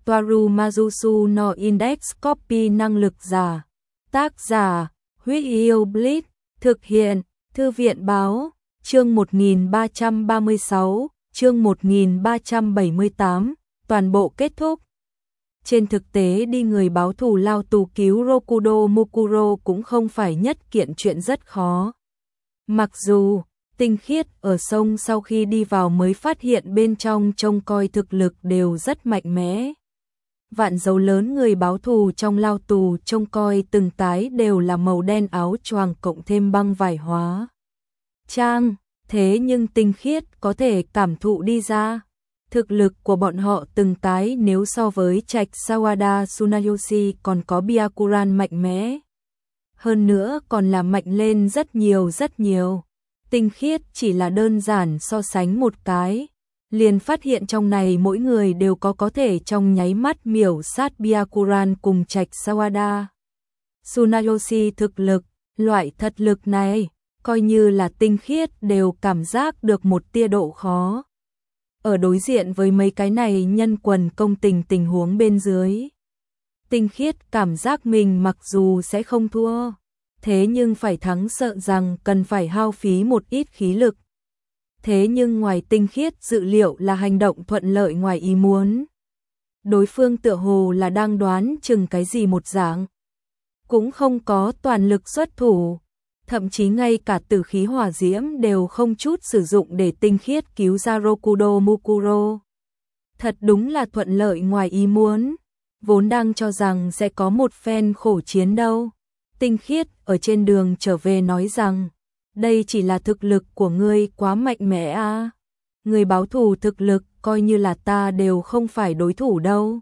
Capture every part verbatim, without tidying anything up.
Toaru Majusu no Index Copy năng lực giả. Tác giả, Huyết Yêu Blitz, thực hiện, Thư viện Báo, chương một nghìn ba trăm ba mươi sáu, chương một nghìn ba trăm bảy mươi tám, toàn bộ kết thúc. Trên thực tế đi người báo thù lao tù cứu Rokudo Mukuro cũng không phải nhất kiện chuyện rất khó. Mặc dù, Tinh Khiết ở sông sau khi đi vào mới phát hiện bên trong trông coi thực lực đều rất mạnh mẽ. Vạn dấu lớn người báo thù trong lao tù trông coi từng cái đều là màu đen áo choàng cộng thêm băng vải hóa trang, thế nhưng Tinh Khiết có thể cảm thụ đi ra. Thực lực của bọn họ từng cái nếu so với Trạch Sawada Tsunayoshi còn có Byakuran mạnh mẽ. Hơn nữa còn là mạnh lên rất nhiều rất nhiều. Tinh Khiết chỉ là đơn giản so sánh một cái, liền phát hiện trong này mỗi người đều có có thể trong nháy mắt miểu sát Byakuran cùng Trạch Sawada Tsunayoshi thực lực, loại thật lực này, coi như là Tinh Khiết đều cảm giác được một tia độ khó. Ở đối diện với mấy cái này nhân quần công tình tình huống bên dưới, Tinh Khiết cảm giác mình mặc dù sẽ không thua, thế nhưng phải thắng sợ rằng cần phải hao phí một ít khí lực. Thế nhưng ngoài Tinh Khiết dự liệu là hành động thuận lợi ngoài ý muốn. Đối phương tựa hồ là đang đoán chừng cái gì một dạng, cũng không có toàn lực xuất thủ. Thậm chí ngay cả tử khí hỏa diễm đều không chút sử dụng để Tinh Khiết cứu ra Rokudo Mukuro. Thật đúng là thuận lợi ngoài ý muốn, vốn đang cho rằng sẽ có một phen khổ chiến đâu. Tinh Khiết ở trên đường trở về nói rằng, đây chỉ là thực lực của ngươi quá mạnh mẽ à. Người báo thù thực lực coi như là ta đều không phải đối thủ đâu.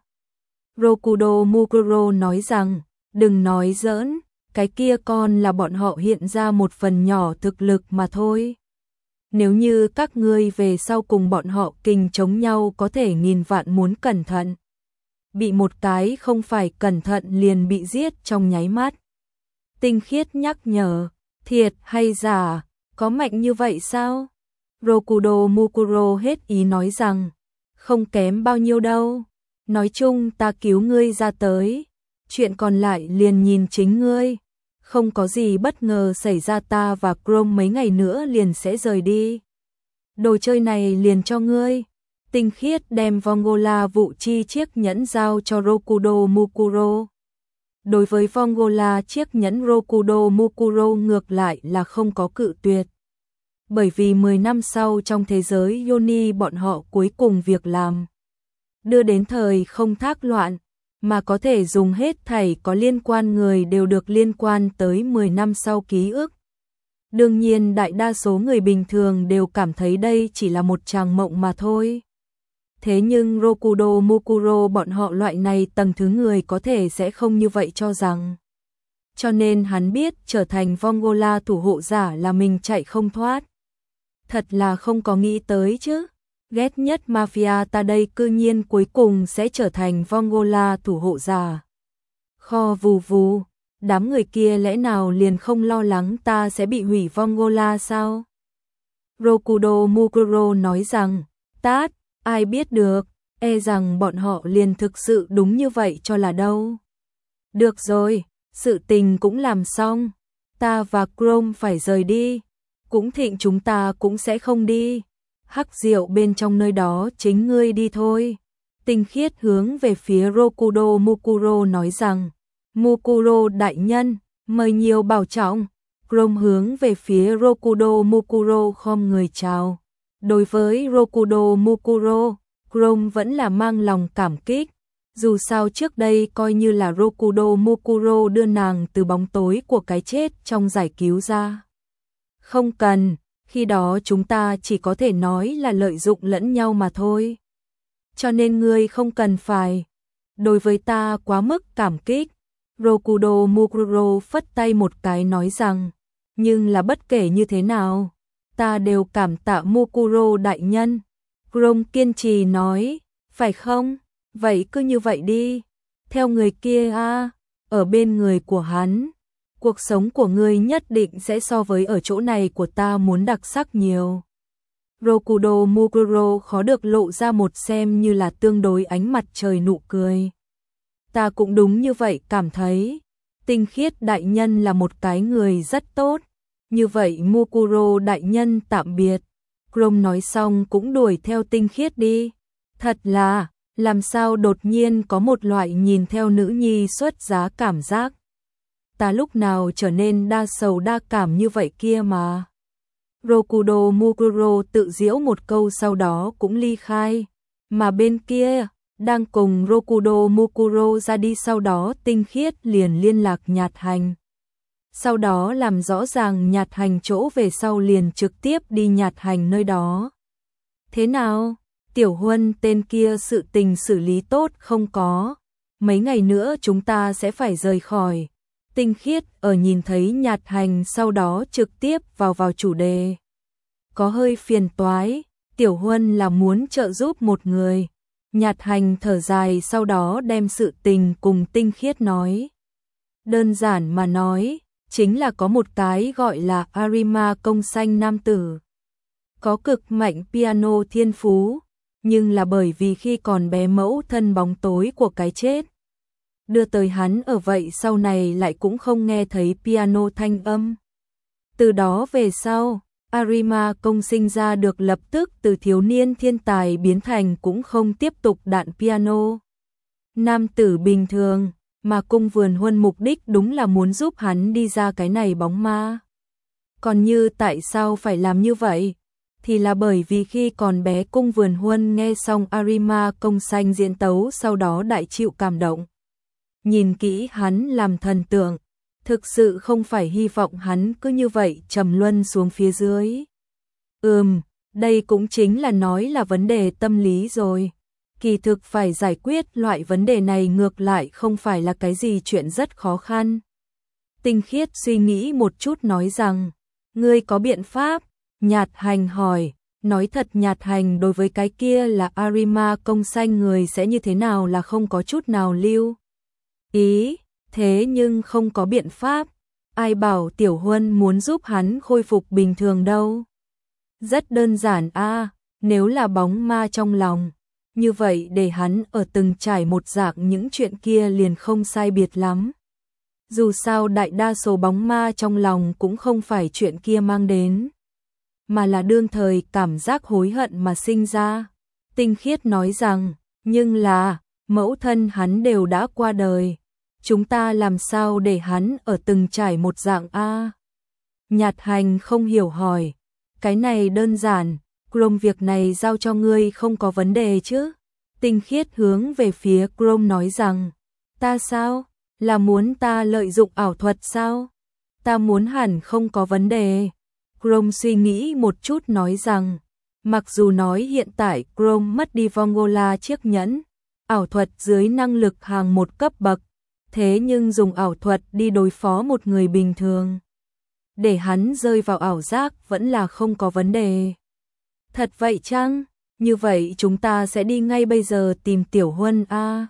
Rokudo Mukuro nói rằng, đừng nói giỡn. Cái kia còn là bọn họ hiện ra một phần nhỏ thực lực mà thôi. Nếu như các ngươi về sau cùng bọn họ kình chống nhau có thể nghìn vạn muốn cẩn thận. Bị một cái không phải cẩn thận liền bị giết trong nháy mắt. Tinh Khiết nhắc nhở, thiệt hay giả, có mạnh như vậy sao? Rokudo Mukuro hết ý nói rằng, không kém bao nhiêu đâu. Nói chung ta cứu ngươi ra tới. Chuyện còn lại liền nhìn chính ngươi. Không có gì bất ngờ xảy ra ta và Chrome mấy ngày nữa liền sẽ rời đi. Đồ chơi này liền cho ngươi. Tinh Khiết đem Vongola vụ chi chiếc nhẫn giao cho Rokudo Mukuro. Đối với Vongola chiếc nhẫn Rokudo Mukuro ngược lại là không có cự tuyệt. Bởi vì mười năm sau trong thế giới Yoni bọn họ cuối cùng việc làm. Đưa đến thời không thác loạn. Mà có thể dùng hết thảy có liên quan người đều được liên quan tới mười năm sau ký ức. Đương nhiên đại đa số người bình thường đều cảm thấy đây chỉ là một tràng mộng mà thôi. Thế nhưng Rokudo Mukuro bọn họ loại này tầng thứ người có thể sẽ không như vậy cho rằng. Cho nên hắn biết trở thành Vongola thủ hộ giả là mình chạy không thoát. Thật là không có nghĩ tới chứ. Ghét nhất mafia ta đây cư nhiên cuối cùng sẽ trở thành Vongola thủ hộ giả. Kho vù vù, đám người kia lẽ nào liền không lo lắng ta sẽ bị hủy Vongola sao? Rokudo Mukuro nói rằng, tát, ai biết được, e rằng bọn họ liền thực sự đúng như vậy cho là đâu. Được rồi, sự tình cũng làm xong, ta và Chrome phải rời đi, cũng thịnh chúng ta cũng sẽ không đi. Hắc rượu bên trong nơi đó chính ngươi đi thôi. Tinh Khiết hướng về phía Rokudo Mukuro nói rằng, Mukuro đại nhân, mời nhiều bảo trọng. Chrome hướng về phía Rokudo Mukuro khom người chào. Đối với Rokudo Mukuro, Chrome vẫn là mang lòng cảm kích. Dù sao trước đây coi như là Rokudo Mukuro đưa nàng từ bóng tối của cái chết trong giải cứu ra. Không cần. Khi đó chúng ta chỉ có thể nói là lợi dụng lẫn nhau mà thôi. Cho nên ngươi không cần phải. Đối với ta quá mức cảm kích. Rokudo Mukuro phất tay một cái nói rằng. Nhưng là bất kể như thế nào. Ta đều cảm tạ Mukuro đại nhân. Chrome kiên trì nói. Phải không? Vậy cứ như vậy đi. Theo người kia a, ở bên người của hắn. Cuộc sống của ngươi nhất định sẽ so với ở chỗ này của ta muốn đặc sắc nhiều. Rokudo Mukuro khó được lộ ra một xem như là tương đối ánh mặt trời nụ cười. Ta cũng đúng như vậy cảm thấy. Tinh khiết đại nhân là một cái người rất tốt. Như vậy Mukuro đại nhân tạm biệt. Chrome nói xong cũng đuổi theo tinh khiết đi. Thật là, làm sao đột nhiên có một loại nhìn theo nữ nhi xuất giá cảm giác. Ta lúc nào trở nên đa sầu đa cảm như vậy kia mà. Rokudo Mukuro tự giễu một câu sau đó cũng ly khai. Mà bên kia, đang cùng Rokudo Mukuro ra đi sau đó tinh khiết liền liên lạc Nhạt Hành. Sau đó làm rõ ràng Nhạt Hành chỗ về sau liền trực tiếp đi Nhạt Hành nơi đó. Thế nào? Tiểu Huân tên kia sự tình xử lý tốt không có. Mấy ngày nữa chúng ta sẽ phải rời khỏi. Tinh khiết ở nhìn thấy Nhạt Hành sau đó trực tiếp vào vào chủ đề. Có hơi phiền toái, Tiểu Huân là muốn trợ giúp một người. Nhạt Hành thở dài sau đó đem sự tình cùng tinh khiết nói. Đơn giản mà nói, chính là có một cái gọi là Arima công xanh nam tử. Có cực mạnh piano thiên phú, nhưng là bởi vì khi còn bé mẫu thân bóng tối của cái chết. Đưa tới hắn ở vậy sau này lại cũng không nghe thấy piano thanh âm. Từ đó về sau, Arima công sinh ra được lập tức từ thiếu niên thiên tài biến thành cũng không tiếp tục đạn piano. Nam tử bình thường, mà cung vườn huân mục đích đúng là muốn giúp hắn đi ra cái này bóng ma. Còn như tại sao phải làm như vậy? Thì là bởi vì khi còn bé cung vườn huân nghe xong Arima công xanh diễn tấu sau đó đại chịu cảm động. Nhìn kỹ hắn làm thần tượng, thực sự không phải hy vọng hắn cứ như vậy trầm luân xuống phía dưới. Ừm, đây cũng chính là nói là vấn đề tâm lý rồi. Kỳ thực phải giải quyết loại vấn đề này ngược lại không phải là cái gì chuyện rất khó khăn. Tinh khiết suy nghĩ một chút nói rằng, ngươi có biện pháp? Nhạt Hành hỏi, nói thật Nhạt Hành đối với cái kia là Arima công xanh người sẽ như thế nào là không có chút nào lưu ý, thế nhưng không có biện pháp. Ai bảo Tiểu Huân muốn giúp hắn khôi phục bình thường đâu. Rất đơn giản a, nếu là bóng ma trong lòng, như vậy để hắn ở từng trải một dạng những chuyện kia liền không sai biệt lắm. Dù sao đại đa số bóng ma trong lòng cũng không phải chuyện kia mang đến, mà là đương thời cảm giác hối hận mà sinh ra. Tinh khiết nói rằng, nhưng là, mẫu thân hắn đều đã qua đời. Chúng ta làm sao để hắn ở từng trải một dạng a? Nhạt Hành không hiểu hỏi, cái này đơn giản, Chrome việc này giao cho ngươi không có vấn đề chứ? Tinh khiết hướng về phía Chrome nói rằng, ta sao? Là muốn ta lợi dụng ảo thuật sao? Ta muốn hẳn không có vấn đề. Chrome suy nghĩ một chút nói rằng, mặc dù nói hiện tại Chrome mất đi Vongola chiếc nhẫn, ảo thuật dưới năng lực hàng một cấp bậc, thế nhưng dùng ảo thuật đi đối phó một người bình thường, để hắn rơi vào ảo giác vẫn là không có vấn đề. Thật vậy chăng? Như vậy chúng ta sẽ đi ngay bây giờ tìm Tiểu Huân a.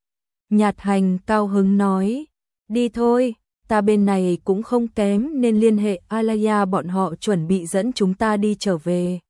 Nhạt Hành cao hứng nói, đi thôi, ta bên này cũng không kém nên liên hệ Alaya bọn họ chuẩn bị dẫn chúng ta đi trở về.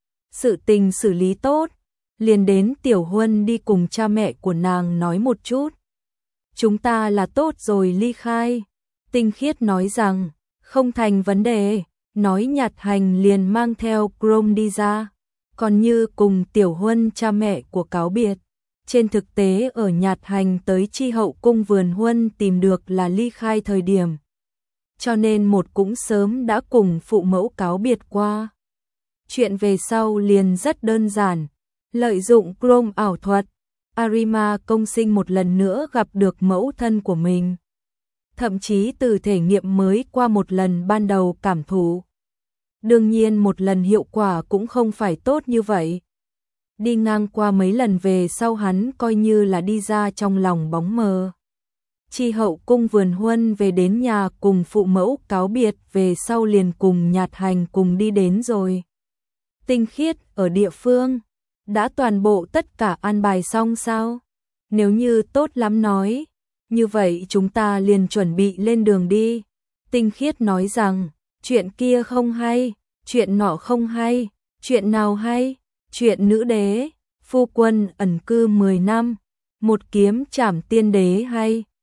Sự tình xử lý tốt, liền đến Tiểu Huân đi cùng cha mẹ của nàng nói một chút. Chúng ta là tốt rồi ly khai. Tinh khiết nói rằng, không thành vấn đề, nói Nhạt Hành liền mang theo Chrome đi ra. Còn như cùng Tiểu Huân cha mẹ của cáo biệt. Trên thực tế ở Nhạt Hành tới chi hậu cung vườn huân tìm được là ly khai thời điểm. Cho nên một cũng sớm đã cùng phụ mẫu cáo biệt qua. Chuyện về sau liền rất đơn giản. Lợi dụng Chrome ảo thuật, Arima công sinh một lần nữa gặp được mẫu thân của mình. Thậm chí từ thể nghiệm mới qua một lần ban đầu cảm thụ. Đương nhiên một lần hiệu quả cũng không phải tốt như vậy. Đi ngang qua mấy lần về sau hắn coi như là đi ra trong lòng bóng mờ. Chi hậu cung vườn huân về đến nhà cùng phụ mẫu cáo biệt về sau liền cùng Nhạt Hành cùng đi đến rồi. Tinh khiết ở địa phương, đã toàn bộ tất cả an bài xong sao? Nếu như tốt lắm nói, như vậy chúng ta liền chuẩn bị lên đường đi. Tinh khiết nói rằng, chuyện kia không hay, chuyện nọ không hay, Chuyện nào hay? Chuyện nữ đế, phu quân ẩn cư mười năm, một kiếm trảm tiên đế hay?